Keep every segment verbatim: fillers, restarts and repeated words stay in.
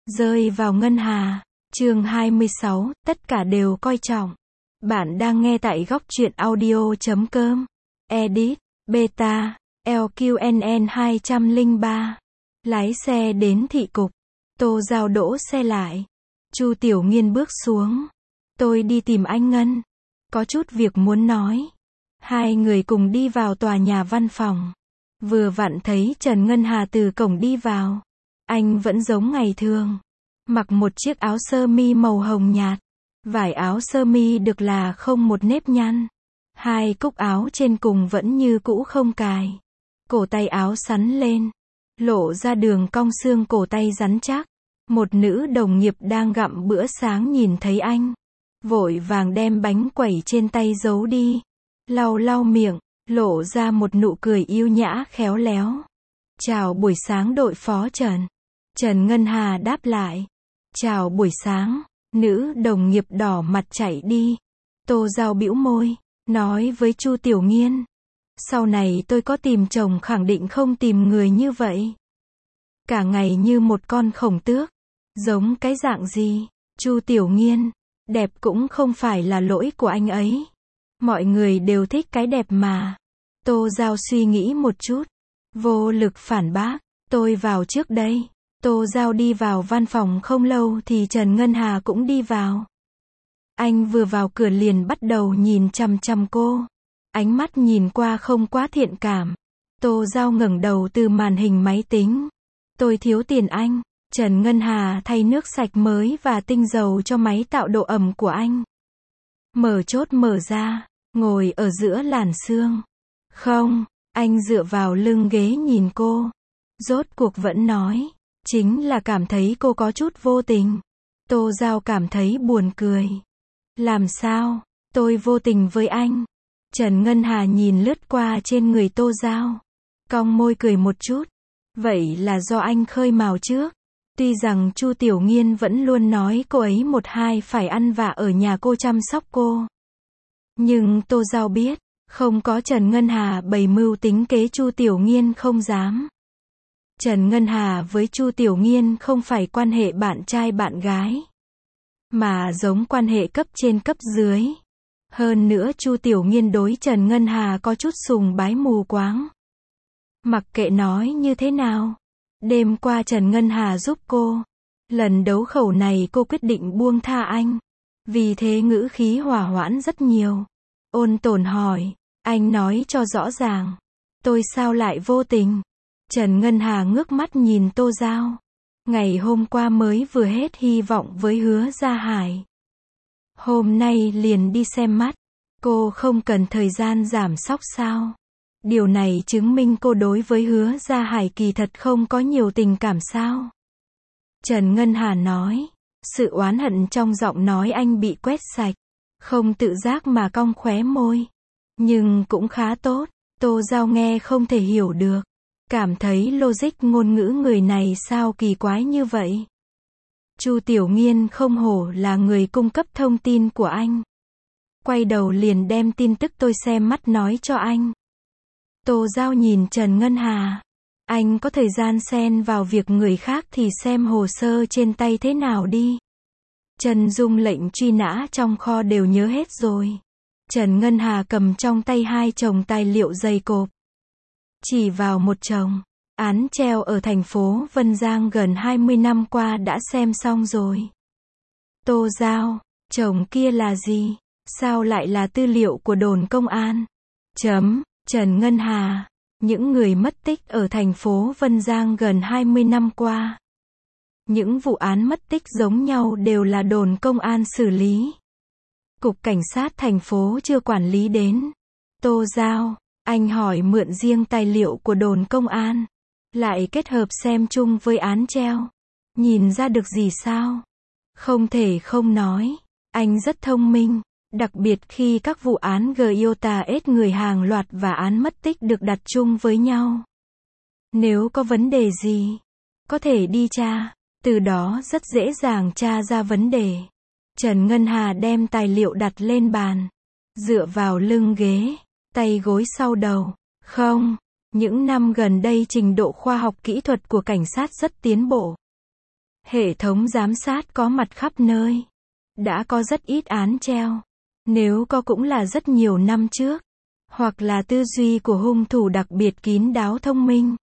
Rơi vào ngân hà. Chương hai mươi sáu, tất cả đều coi trọng. Bạn đang nghe tại góc truyện audio chấm com. Edit, Beta, lờ quy en en hai không ba. Lái xe đến thị cục. Tô Giao đỗ xe lại. Chu Tiểu Nghiên bước xuống. Tôi đi tìm anh Ngân. Có chút việc muốn nói. Hai người cùng đi vào tòa nhà văn phòng. Vừa vặn thấy Trần Ngân Hà từ cổng đi vào. Anh vẫn giống ngày thường. Mặc một chiếc áo sơ mi màu hồng nhạt. Vải áo sơ mi được là không một nếp nhăn. Hai cúc áo trên cùng vẫn như cũ không cài. Cổ tay áo sắn lên. Lộ ra đường cong xương cổ tay rắn chắc. Một nữ đồng nghiệp đang gặm bữa sáng nhìn thấy anh. Vội vàng đem bánh quẩy trên tay giấu đi. Lau lau miệng, lộ ra một nụ cười yêu nhã khéo léo. Chào buổi sáng đội phó Trần. Trần Ngân Hà đáp lại. Chào buổi sáng. Nữ đồng nghiệp đỏ mặt chạy đi. Tô Giao bĩu môi, nói với Chu Tiểu Nghiên. Sau này tôi có tìm chồng khẳng định không tìm người như vậy. Cả ngày như một con khổng tước. Giống cái dạng gì? Chu Tiểu Nghiên. Đẹp cũng không phải là lỗi của anh ấy. Mọi người đều thích cái đẹp mà. Tô Giao suy nghĩ một chút. Vô lực phản bác. Tôi vào trước đây. Tô Giao đi vào văn phòng không lâu thì Trần Ngân Hà cũng đi vào. Anh vừa vào cửa liền bắt đầu nhìn chằm chằm cô. Ánh mắt nhìn qua không quá thiện cảm. Tô Giao ngẩng đầu từ màn hình máy tính. Tôi thiếu tiền anh. Trần Ngân Hà thay nước sạch mới và tinh dầu cho máy tạo độ ẩm của anh. Mở chốt mở ra, ngồi ở giữa làn sương. Không, anh dựa vào lưng ghế nhìn cô. Rốt cuộc vẫn nói. Chính là cảm thấy cô có chút vô tình. Tô Giao cảm thấy buồn cười. Làm sao? Tôi vô tình với anh. Trần Ngân Hà nhìn lướt qua trên người Tô Giao. Cong môi cười một chút. Vậy là do anh khơi mào trước. Tuy rằng Chu Tiểu Nghiên vẫn luôn nói cô ấy một hai phải ăn vạ ở nhà cô chăm sóc cô. Nhưng Tô Giao biết, không có Trần Ngân Hà bày mưu tính kế Chu Tiểu Nghiên không dám. Trần Ngân Hà với Chu Tiểu Nghiên không phải quan hệ bạn trai bạn gái, mà giống quan hệ cấp trên cấp dưới. Hơn nữa Chu Tiểu Nghiên đối Trần Ngân Hà có chút sùng bái mù quáng. Mặc kệ nói như thế nào, đêm qua Trần Ngân Hà giúp cô. Lần đấu khẩu này cô quyết định buông tha anh. Vì thế ngữ khí hòa hoãn rất nhiều. Ôn tồn hỏi, anh nói cho rõ ràng. Tôi sao lại vô tình? Trần Ngân Hà ngước mắt nhìn Tô Giao. Ngày hôm qua mới vừa hết hy vọng với Hứa Gia Hải. Hôm nay liền đi xem mắt. Cô không cần thời gian giảm sóc sao? Điều này chứng minh cô đối với Hứa Gia Hải kỳ thật không có nhiều tình cảm sao? Trần Ngân Hà nói. Sự oán hận trong giọng nói anh bị quét sạch. Không tự giác mà cong khóe môi. Nhưng cũng khá tốt. Tô Giao nghe không thể hiểu được. Cảm thấy logic ngôn ngữ người này sao kỳ quái như vậy. Chu Tiểu Nghiên không hổ là người cung cấp thông tin của anh. Quay đầu liền đem tin tức tôi xem mắt nói cho anh. Tô Giao nhìn Trần Ngân Hà. Anh có thời gian xen vào việc người khác thì xem hồ sơ trên tay thế nào đi. Trần Dung lệnh truy nã trong kho đều nhớ hết rồi. Trần Ngân Hà cầm trong tay hai chồng tài liệu dày cộp. Chỉ vào một chồng. Án treo ở thành phố Vân Giang gần hai mươi năm qua đã xem xong rồi. Tô Giao, chồng kia là gì? Sao lại là tư liệu của đồn công an? Chấm, Trần Ngân Hà. Những người mất tích ở thành phố Vân Giang gần hai mươi năm qua. Những vụ án mất tích giống nhau đều là đồn công an xử lý. Cục cảnh sát thành phố chưa quản lý đến. Tô Giao, anh hỏi mượn riêng tài liệu của đồn công an. Lại kết hợp xem chung với án treo. Nhìn ra được gì sao? Không thể không nói. Anh rất thông minh. Đặc biệt khi các vụ án Giota ết người hàng loạt và án mất tích được đặt chung với nhau. Nếu có vấn đề gì, có thể đi tra. Từ đó rất dễ dàng tra ra vấn đề. Trần Ngân Hà đem tài liệu đặt lên bàn. Dựa vào lưng ghế. Tay gối sau đầu. Không, những năm gần đây trình độ khoa học kỹ thuật của cảnh sát rất tiến bộ. Hệ thống giám sát có mặt khắp nơi. Đã có rất ít án treo. Nếu có cũng là rất nhiều năm trước. Hoặc là tư duy của hung thủ đặc biệt kín đáo thông minh.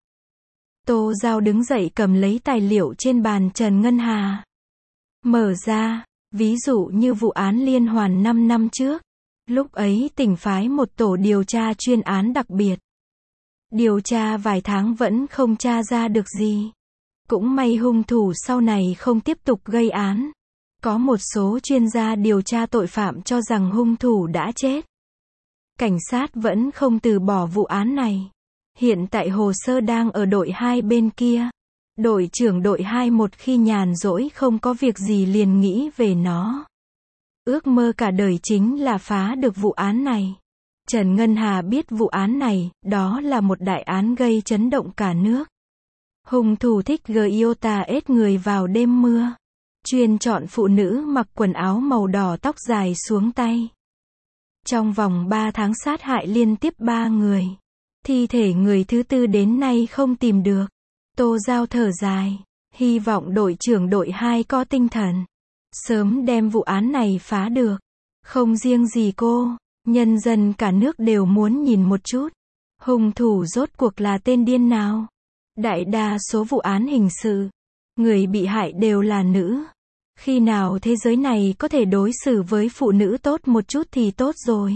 Tô Giao đứng dậy cầm lấy tài liệu trên bàn Trần Ngân Hà. Mở ra, ví dụ như vụ án liên hoàn năm năm trước. Lúc ấy tỉnh phái một tổ điều tra chuyên án đặc biệt. Điều tra vài tháng vẫn không tra ra được gì. Cũng may hung thủ sau này không tiếp tục gây án. Có một số chuyên gia điều tra tội phạm cho rằng hung thủ đã chết. Cảnh sát vẫn không từ bỏ vụ án này. Hiện tại hồ sơ đang ở đội hai bên kia. Đội trưởng đội hai một khi nhàn rỗi không có việc gì liền nghĩ về nó. Ước mơ cả đời chính là phá được vụ án này. Trần Ngân Hà biết vụ án này, đó là một đại án gây chấn động cả nước. Hung thủ thích Giota ết người vào đêm mưa. Chuyên chọn phụ nữ mặc quần áo màu đỏ tóc dài xuống tay. Trong vòng ba tháng sát hại liên tiếp ba người. Thi thể người thứ tư đến nay không tìm được. Tô Giao thở dài. Hy vọng đội trưởng đội hai có tinh thần. Sớm đem vụ án này phá được. Không riêng gì cô, nhân dân cả nước đều muốn nhìn một chút. Hung thủ rốt cuộc là tên điên nào? Đại đa số vụ án hình sự, người bị hại đều là nữ. Khi nào thế giới này có thể đối xử với phụ nữ tốt một chút thì tốt rồi.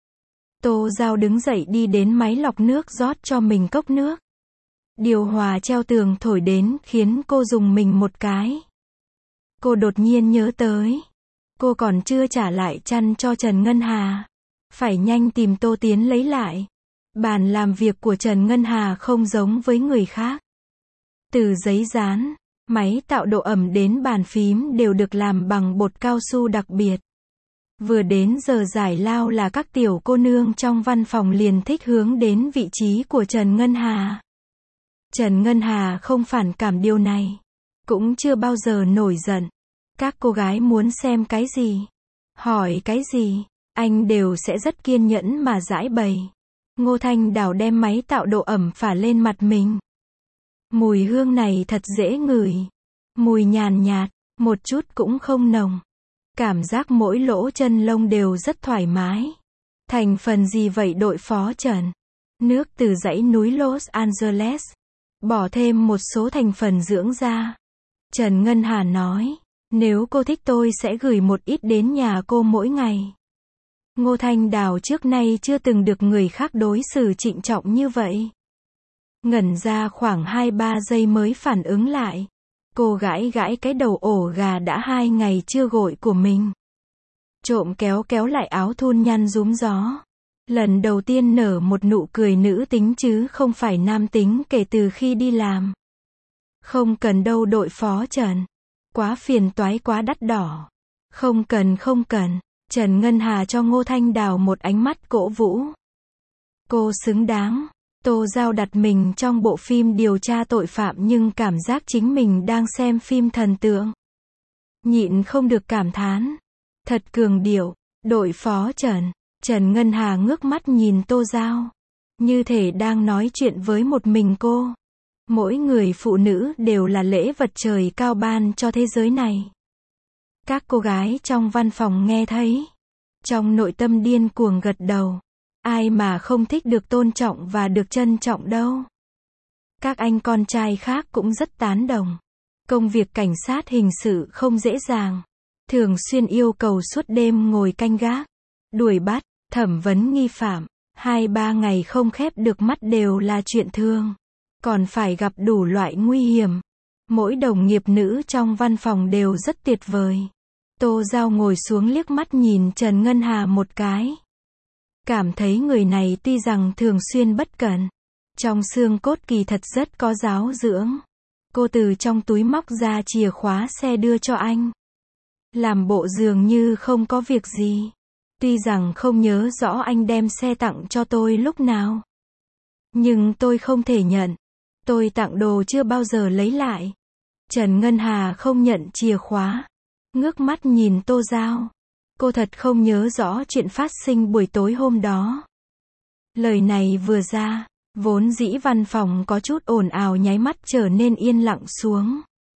Tô Giao đứng dậy đi đến máy lọc nước rót cho mình cốc nước. Điều hòa treo tường thổi đến khiến cô rùng mình một cái. Cô đột nhiên nhớ tới. Cô còn chưa trả lại chăn cho Trần Ngân Hà. Phải nhanh tìm Tô Tiến lấy lại. Bàn làm việc của Trần Ngân Hà không giống với người khác. Từ giấy dán, máy tạo độ ẩm đến bàn phím đều được làm bằng bột cao su đặc biệt. Vừa đến giờ giải lao là các tiểu cô nương trong văn phòng liền thích hướng đến vị trí của Trần Ngân Hà. Trần Ngân Hà không phản cảm điều này. Cũng chưa bao giờ nổi giận. Các cô gái muốn xem cái gì, hỏi cái gì, anh đều sẽ rất kiên nhẫn mà giải bày. Ngô Thanh Đào đem máy tạo độ ẩm phả lên mặt mình. Mùi hương này thật dễ ngửi. Mùi nhàn nhạt, một chút cũng không nồng. Cảm giác mỗi lỗ chân lông đều rất thoải mái. Thành phần gì vậy đội phó Trần? Nước từ dãy núi Los Angeles. Bỏ thêm một số thành phần dưỡng da. Trần Ngân Hà nói. Nếu cô thích tôi sẽ gửi một ít đến nhà cô mỗi ngày. Ngô Thanh Đào trước nay chưa từng được người khác đối xử trịnh trọng như vậy. Ngẩn ra khoảng hai ba giây mới phản ứng lại. Cô gãi gãi cái đầu ổ gà đã hai ngày chưa gội của mình. Trộm kéo kéo lại áo thun nhăn rúm gió. Lần đầu tiên nở một nụ cười nữ tính chứ không phải nam tính kể từ khi đi làm. Không cần đâu đội phó Trần. Quá phiền toái quá đắt đỏ. Không cần không cần. Trần Ngân Hà cho Ngô Thanh Đào một ánh mắt cổ vũ. Cô xứng đáng. Tô Giao đặt mình trong bộ phim điều tra tội phạm nhưng cảm giác chính mình đang xem phim thần tượng. Nhịn không được cảm thán. Thật cường điệu. Đội phó Trần. Trần Ngân Hà ngước mắt nhìn Tô Giao. Như thể đang nói chuyện với một mình cô. Mỗi người phụ nữ đều là lễ vật trời cao ban cho thế giới này. Các cô gái trong văn phòng nghe thấy. Trong nội tâm điên cuồng gật đầu. Ai mà không thích được tôn trọng và được trân trọng đâu. Các anh con trai khác cũng rất tán đồng. Công việc cảnh sát hình sự không dễ dàng. Thường xuyên yêu cầu suốt đêm ngồi canh gác. Đuổi bắt, thẩm vấn nghi phạm. Hai ba ngày không khép được mắt đều là chuyện thường. Còn phải gặp đủ loại nguy hiểm. Mỗi đồng nghiệp nữ trong văn phòng đều rất tuyệt vời. Tô Giao ngồi xuống liếc mắt nhìn Trần Ngân Hà một cái. Cảm thấy người này tuy rằng thường xuyên bất cẩn. Trong xương cốt kỳ thật rất có giáo dưỡng. Cô từ trong túi móc ra chìa khóa xe đưa cho anh. Làm bộ dường như không có việc gì. Tuy rằng không nhớ rõ anh đem xe tặng cho tôi lúc nào. Nhưng tôi không thể nhận. Tôi tặng đồ chưa bao giờ lấy lại. Trần Ngân Hà không nhận chìa khóa. Ngước mắt nhìn Tô Giao. Cô thật không nhớ rõ chuyện phát sinh buổi tối hôm đó. Lời này vừa ra, vốn dĩ văn phòng có chút ồn ào nháy mắt trở nên yên lặng xuống.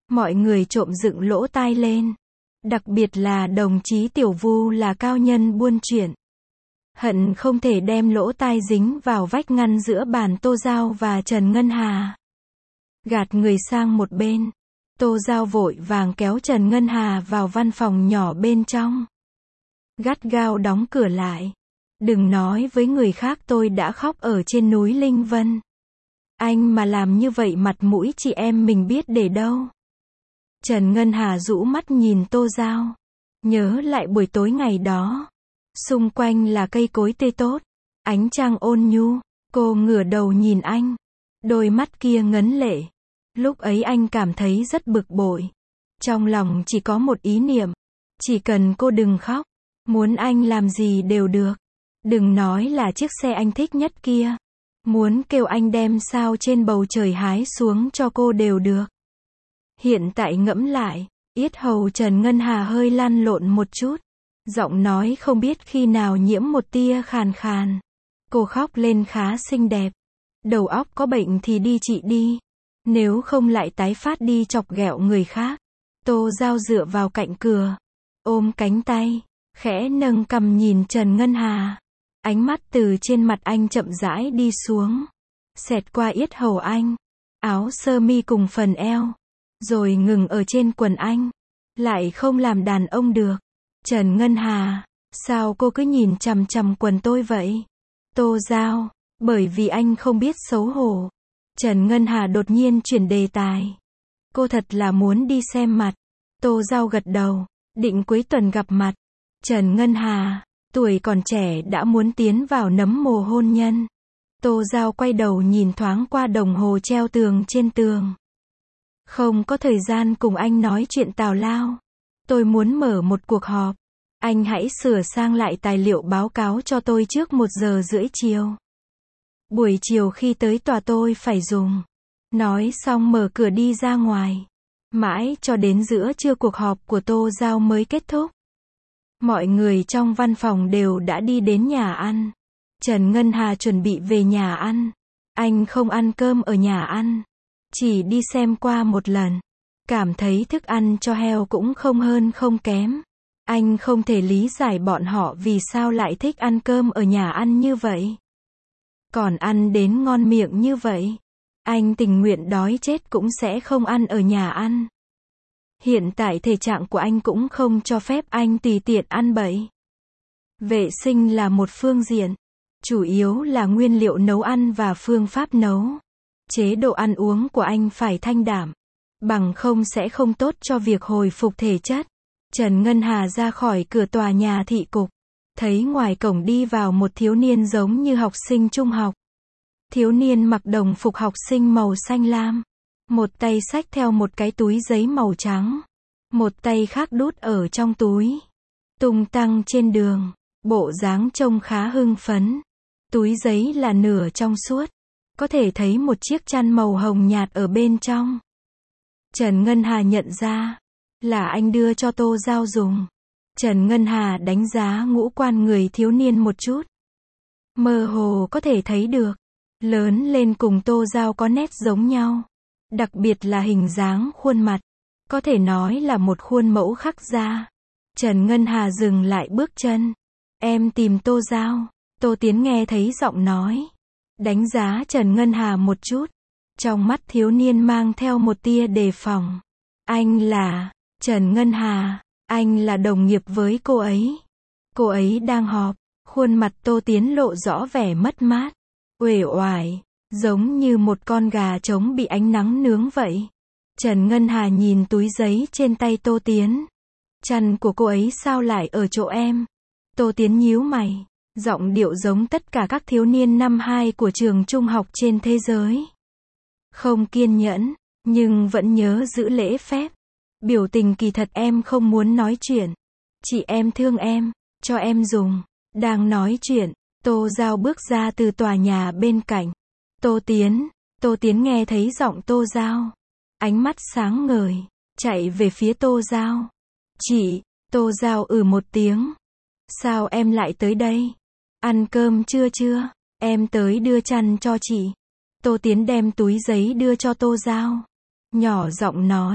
Mọi người trộm dựng lỗ tai lên. Đặc biệt là đồng chí Tiểu Vu là cao nhân buôn chuyện. Hận không thể đem lỗ tai dính vào vách ngăn giữa bàn Tô Giao và Trần Ngân Hà. Gạt người sang một bên. Tô Giao vội vàng kéo Trần Ngân Hà vào văn phòng nhỏ bên trong. Gắt gao đóng cửa lại. Đừng nói với người khác tôi đã khóc ở trên núi Linh Vân. Anh mà làm như vậy mặt mũi chị em mình biết để đâu. Trần Ngân Hà rũ mắt nhìn Tô Giao. Nhớ lại buổi tối ngày đó. Xung quanh là cây cối tươi tốt. Ánh trăng ôn nhu. Cô ngửa đầu nhìn anh. Đôi mắt kia ngấn lệ. Lúc ấy anh cảm thấy rất bực bội. Trong lòng chỉ có một ý niệm. Chỉ cần cô đừng khóc. Muốn anh làm gì đều được. Đừng nói là chiếc xe anh thích nhất kia. Muốn kêu anh đem sao trên bầu trời hái xuống cho cô đều được. Hiện tại ngẫm lại, yết hầu Trần Ngân Hà hơi lăn lộn một chút. Giọng nói không biết khi nào nhiễm một tia khàn khàn. Cô khóc lên khá xinh đẹp. Đầu óc có bệnh thì đi trị đi. Nếu không lại tái phát đi chọc ghẹo người khác. Tô Giao dựa vào cạnh cửa. Ôm cánh tay. Khẽ nâng cằm nhìn Trần Ngân Hà. Ánh mắt từ trên mặt anh chậm rãi đi xuống. Xẹt qua yết hầu anh. Áo sơ mi cùng phần eo. Rồi ngừng ở trên quần anh. Lại không làm đàn ông được. Trần Ngân Hà, sao cô cứ nhìn chằm chằm quần tôi vậy? Tô Giao, bởi vì anh không biết xấu hổ. Trần Ngân Hà đột nhiên chuyển đề tài. Cô thật là muốn đi xem mặt. Tô Giao gật đầu, định cuối tuần gặp mặt. Trần Ngân Hà, tuổi còn trẻ đã muốn tiến vào nấm mồ hôn nhân. Tô Giao quay đầu nhìn thoáng qua đồng hồ treo tường trên tường. Không có thời gian cùng anh nói chuyện tào lao. Tôi muốn mở một cuộc họp. Anh hãy sửa sang lại tài liệu báo cáo cho tôi trước một giờ rưỡi chiều. Buổi chiều khi tới tòa tôi phải dùng. Nói xong mở cửa đi ra ngoài. Mãi cho đến giữa trưa cuộc họp của Tô Giao mới kết thúc. Mọi người trong văn phòng đều đã đi đến nhà ăn. Trần Ngân Hà chuẩn bị về nhà ăn. Anh không ăn cơm ở nhà ăn. Chỉ đi xem qua một lần. Cảm thấy thức ăn cho heo cũng không hơn không kém. Anh không thể lý giải bọn họ vì sao lại thích ăn cơm ở nhà ăn như vậy. Còn ăn đến ngon miệng như vậy. Anh tình nguyện đói chết cũng sẽ không ăn ở nhà ăn. Hiện tại thể trạng của anh cũng không cho phép anh tùy tiện ăn bậy. Vệ sinh là một phương diện. Chủ yếu là nguyên liệu nấu ăn và phương pháp nấu. Chế độ ăn uống của anh phải thanh đạm. Bằng không sẽ không tốt cho việc hồi phục thể chất. Trần Ngân Hà ra khỏi cửa tòa nhà thị cục. Thấy ngoài cổng đi vào một thiếu niên giống như học sinh trung học. Thiếu niên mặc đồng phục học sinh màu xanh lam. Một tay xách theo một cái túi giấy màu trắng. Một tay khác đút ở trong túi. Tung tăng trên đường. Bộ dáng trông khá hưng phấn. Túi giấy là nửa trong suốt. Có thể thấy một chiếc chăn màu hồng nhạt ở bên trong. Trần Ngân Hà nhận ra. Là anh đưa cho Tô Giao dùng. Trần Ngân Hà đánh giá ngũ quan người thiếu niên một chút. Mơ hồ có thể thấy được. Lớn lên cùng Tô Giao có nét giống nhau. Đặc biệt là hình dáng khuôn mặt. Có thể nói là một khuôn mẫu khắc ra. Trần Ngân Hà dừng lại bước chân. Em tìm Tô Giao. Tô Tiến nghe thấy giọng nói. Đánh giá Trần Ngân Hà một chút. Trong mắt thiếu niên mang theo một tia đề phòng. Anh là Trần Ngân Hà. Anh là đồng nghiệp với cô ấy. Cô ấy đang họp. Khuôn mặt Tô Tiến lộ rõ vẻ mất mát. Uể oải. Giống như một con gà trống bị ánh nắng nướng vậy. Trần Ngân Hà nhìn túi giấy trên tay Tô Tiến. Chăn của cô ấy sao lại ở chỗ em? Tô Tiến nhíu mày. Giọng điệu giống tất cả các thiếu niên năm hai của trường trung học trên thế giới. Không kiên nhẫn, nhưng vẫn nhớ giữ lễ phép. Biểu tình kỳ thật em không muốn nói chuyện. Chị em thương em, cho em dùng. Đang nói chuyện, Tô Giao bước ra từ tòa nhà bên cạnh. Tô Tiến, Tô Tiến nghe thấy giọng Tô Giao. Ánh mắt sáng ngời, chạy về phía Tô Giao. Chị, Tô Giao ừ một tiếng. Sao em lại tới đây? Ăn cơm chưa chưa? Em tới đưa chăn cho chị. Tô Tiến đem túi giấy đưa cho Tô Giao. Nhỏ giọng nói.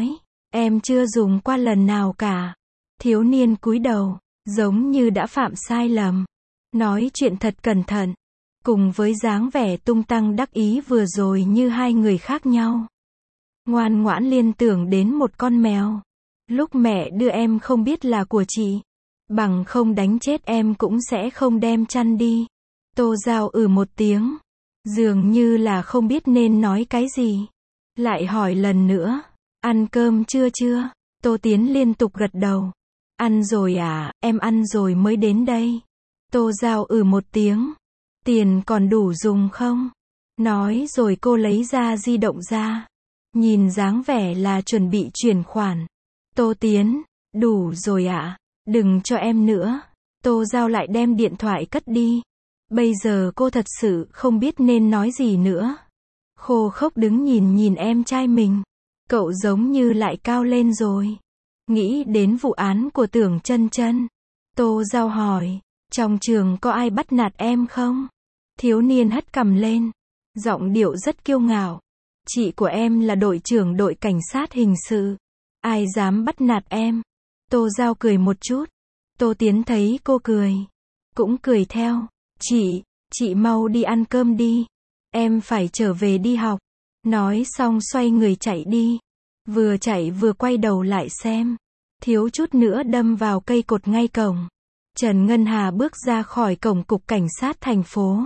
Em chưa dùng qua lần nào cả. Thiếu niên cúi đầu, giống như đã phạm sai lầm. Nói chuyện thật cẩn thận. Cùng với dáng vẻ tung tăng đắc ý vừa rồi như hai người khác nhau. Ngoan ngoãn liên tưởng đến một con mèo. Lúc mẹ đưa em không biết là của chị. Bằng không đánh chết em cũng sẽ không đem chăn đi. Tô Giao ừ một tiếng. Dường như là không biết nên nói cái gì. Lại hỏi lần nữa. Ăn cơm chưa chưa? Tô Tiến liên tục gật đầu. Ăn rồi à, em ăn rồi mới đến đây. Tô Giao ừ một tiếng. Tiền còn đủ dùng không? Nói rồi cô lấy ra di động ra. Nhìn dáng vẻ là chuẩn bị chuyển khoản. Tô Tiến, đủ rồi ạ. Đừng cho em nữa. Tô Giao lại đem điện thoại cất đi. Bây giờ cô thật sự không biết nên nói gì nữa. Khô khốc đứng nhìn nhìn em trai mình. Cậu giống như lại cao lên rồi. Nghĩ đến vụ án của Tưởng Chân Chân. Tô Giao hỏi, trong trường có ai bắt nạt em không? Thiếu niên hất cằm lên. Giọng điệu rất kiêu ngạo. Chị của em là đội trưởng đội cảnh sát hình sự. Ai dám bắt nạt em? Tô Giao cười một chút. Tô Tiến thấy cô cười. Cũng cười theo. Chị, chị mau đi ăn cơm đi. Em phải trở về đi học. Nói xong xoay người chạy đi. Vừa chạy vừa quay đầu lại xem. Thiếu chút nữa đâm vào cây cột ngay cổng. Trần Ngân Hà bước ra khỏi cổng cục cảnh sát thành phố.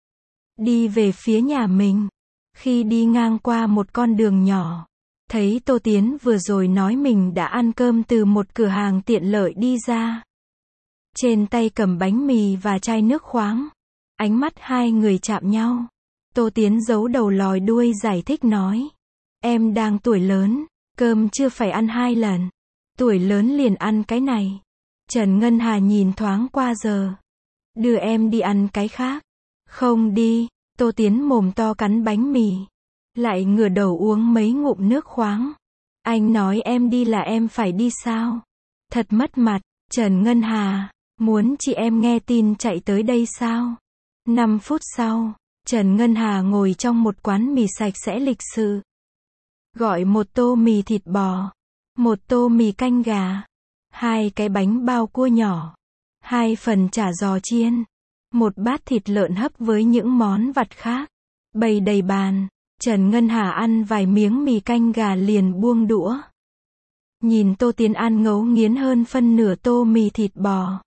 Đi về phía nhà mình. Khi đi ngang qua một con đường nhỏ. Thấy Tô Tiến vừa rồi nói mình đã ăn cơm từ một cửa hàng tiện lợi đi ra. Trên tay cầm bánh mì và chai nước khoáng. Ánh mắt hai người chạm nhau. Tô Tiến giấu đầu lòi đuôi giải thích nói. Em đang tuổi lớn, cơm chưa phải ăn hai lần. Tuổi lớn liền ăn cái này. Trần Ngân Hà nhìn thoáng qua giờ. Đưa em đi ăn cái khác. Không đi. Tô Tiến mồm to cắn bánh mì. Lại ngửa đầu uống mấy ngụm nước khoáng. Anh nói em đi là em phải đi sao? Thật mất mặt. Trần Ngân Hà, muốn chị em nghe tin chạy tới đây sao? năm phút sau, Trần Ngân Hà ngồi trong một quán mì sạch sẽ lịch sự. Gọi một tô mì thịt bò, một tô mì canh gà, hai cái bánh bao cua nhỏ, hai phần chả giò chiên, một bát thịt lợn hấp với những món vặt khác. Bày đầy bàn, Trần Ngân Hà ăn vài miếng mì canh gà liền buông đũa. Nhìn Tô Tiến ăn ngấu nghiến hơn phân nửa tô mì thịt bò.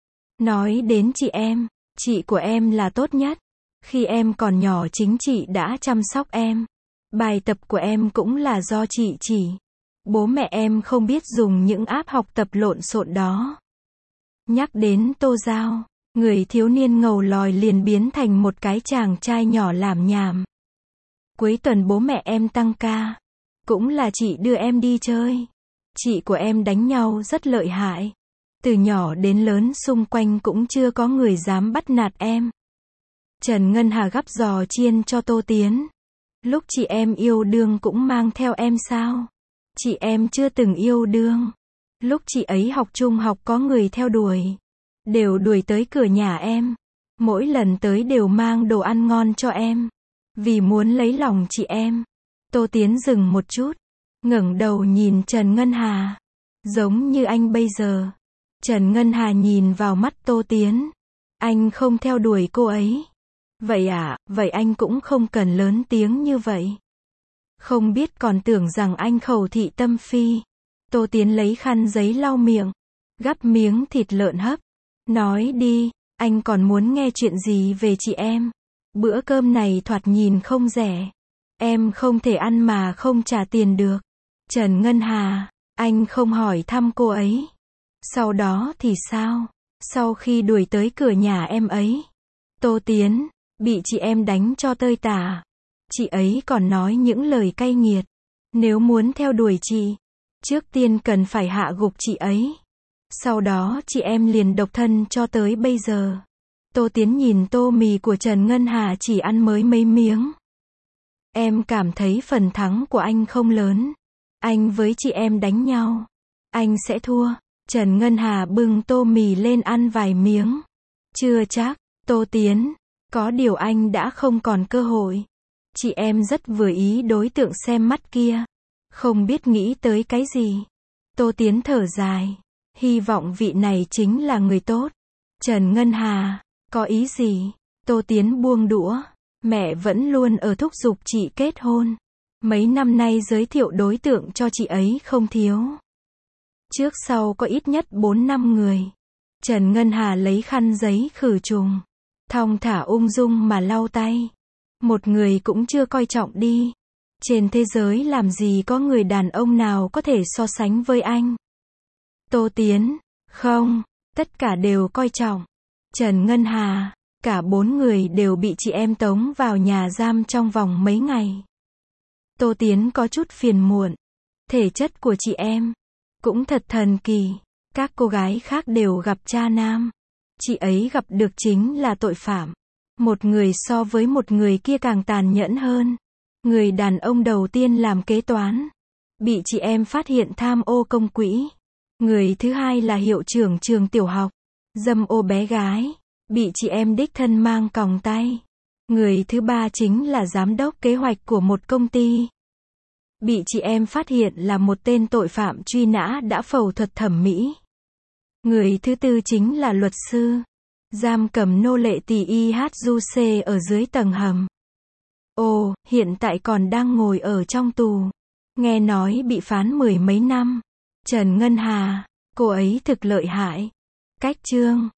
Nói đến chị em, chị của em là tốt nhất. Khi em còn nhỏ chính chị đã chăm sóc em. Bài tập của em cũng là do chị chỉ. Bố mẹ em không biết dùng những app học tập lộn xộn đó. Nhắc đến Tô Giao, người thiếu niên ngầu lòi liền biến thành một cái chàng trai nhỏ làm nhảm. Cuối tuần bố mẹ em tăng ca. Cũng là chị đưa em đi chơi. Chị của em đánh nhau rất lợi hại. Từ nhỏ đến lớn xung quanh cũng chưa có người dám bắt nạt em. Trần Ngân Hà gắp giò chiên cho Tô Tiến. Lúc chị em yêu đương cũng mang theo em sao? Chị em chưa từng yêu đương. Lúc chị ấy học trung học có người theo đuổi. Đều đuổi tới cửa nhà em. Mỗi lần tới đều mang đồ ăn ngon cho em. Vì muốn lấy lòng chị em. Tô Tiến dừng một chút. Ngẩng đầu nhìn Trần Ngân Hà. Giống như anh bây giờ. Trần Ngân Hà nhìn vào mắt Tô Tiến. Anh không theo đuổi cô ấy. Vậy à, vậy anh cũng không cần lớn tiếng như vậy. Không biết còn tưởng rằng anh khẩu thị tâm phi. Tô Tiến lấy khăn giấy lau miệng. Gắp miếng thịt lợn hấp. Nói đi, anh còn muốn nghe chuyện gì về chị em? Bữa cơm này thoạt nhìn không rẻ. Em không thể ăn mà không trả tiền được. Trần Ngân Hà, anh không hỏi thăm cô ấy. Sau đó thì sao? Sau khi đuổi tới cửa nhà em ấy. Tô Tiến, bị chị em đánh cho tơi tả. Chị ấy còn nói những lời cay nghiệt. Nếu muốn theo đuổi chị, trước tiên cần phải hạ gục chị ấy. Sau đó chị em liền độc thân cho tới bây giờ. Tô Tiến nhìn tô mì của Trần Ngân Hà chỉ ăn mới mấy miếng. Em cảm thấy phần thắng của anh không lớn. Anh với chị em đánh nhau. Anh sẽ thua. Trần Ngân Hà bưng tô mì lên ăn vài miếng. Chưa chắc, Tô Tiến. Có điều anh đã không còn cơ hội. Chị em rất vừa ý đối tượng xem mắt kia. Không biết nghĩ tới cái gì. Tô Tiến thở dài. Hy vọng vị này chính là người tốt. Trần Ngân Hà, có ý gì? Tô Tiến buông đũa. Mẹ vẫn luôn ở thúc giục chị kết hôn. Mấy năm nay giới thiệu đối tượng cho chị ấy không thiếu. Trước sau có ít nhất bốn năm người. Trần Ngân Hà lấy khăn giấy khử trùng. Thong thả ung dung mà lau tay. Một người cũng chưa coi trọng đi. Trên thế giới làm gì có người đàn ông nào có thể so sánh với anh. Tô Tiến, không, tất cả đều coi trọng. Trần Ngân Hà, cả bốn người đều bị chị em tống vào nhà giam trong vòng mấy ngày. Tô Tiến có chút phiền muộn. Thể chất của chị em cũng thật thần kỳ. Các cô gái khác đều gặp cha nam. Chị ấy gặp được chính là tội phạm. Một người so với một người kia càng tàn nhẫn hơn. Người đàn ông đầu tiên làm kế toán. Bị chị em phát hiện tham ô công quỹ. Người thứ hai là hiệu trưởng trường tiểu học. Dâm ô bé gái. Bị chị em đích thân mang còng tay. Người thứ ba chính là giám đốc kế hoạch của một công ty. Bị chị em phát hiện là một tên tội phạm truy nã đã phẫu thuật thẩm mỹ. Người thứ tư chính là luật sư. Giam cầm nô lệ tỷ i hát du xê ở dưới tầng hầm. Ồ, hiện tại còn đang ngồi ở trong tù. Nghe nói bị phán mười mấy năm. Trần Ngân Hà, cô ấy thực lợi hại. Cách chương